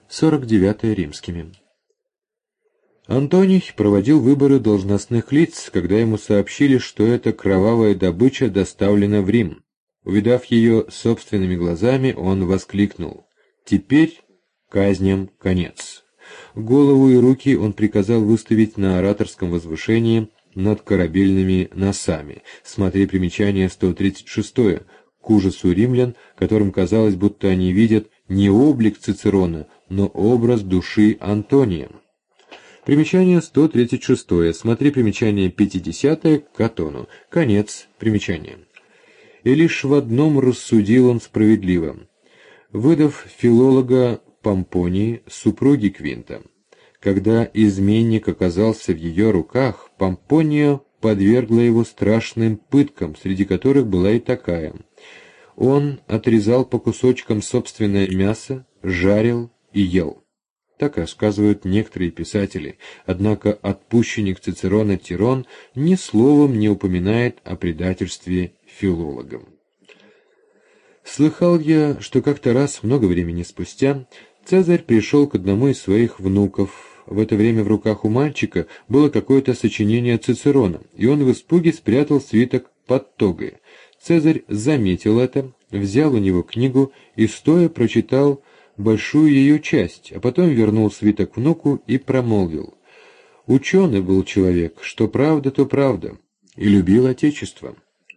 49 римскими. Антоний проводил выборы должностных лиц, когда ему сообщили, что эта кровавая добыча доставлена в Рим. Увидав ее собственными глазами, он воскликнул: «Теперь казням конец». Голову и руки он приказал выставить на ораторском возвышении над корабельными носами. Смотри примечание 136, к ужасу римлян, которым казалось, будто они видят не облик Цицерона, но образ души Антония. Примечание 136, смотри примечание 50 к Катону. Конец примечания. И лишь в одном рассудил он справедливо, выдав филолога Помпонии, супруги Квинта. Когда изменник оказался в ее руках, Помпония подвергла его страшным пыткам, среди которых была и такая. Он отрезал по кусочкам собственное мясо, жарил и ел. Так рассказывают некоторые писатели, однако отпущенник Цицерона Тирон ни словом не упоминает о предательстве филологам. Слыхал я, что как-то раз, много времени спустя, Цезарь пришел к одному из своих внуков. В это время в руках у мальчика было какое-то сочинение Цицерона, и он в испуге спрятал свиток под тогой. Цезарь заметил это, взял у него книгу и стоя прочитал большую ее часть, а потом вернул свиток внуку и промолвил: «Ученый был человек, что правда, то правда, и любил Отечество».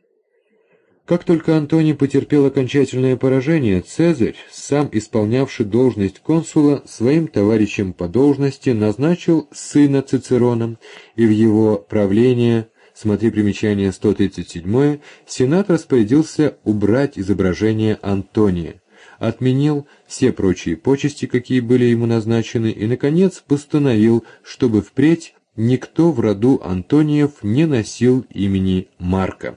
Как только Антоний потерпел окончательное поражение, Цезарь, сам исполнявший должность консула, своим товарищем по должности назначил сына Цицерона, и в его правление, смотри примечание 137, Сенат распорядился убрать изображение Антония, отменил все прочие почести, какие были ему назначены, и, наконец, постановил, чтобы впредь никто в роду Антониев не носил имени Марка.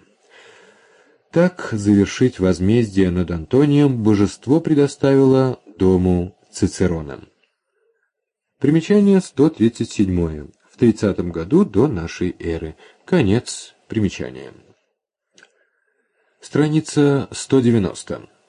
Так завершить возмездие над Антонием божество предоставило дому Цицерона. Примечание 137. В 30 году до нашей эры. Конец примечания. Страница 190.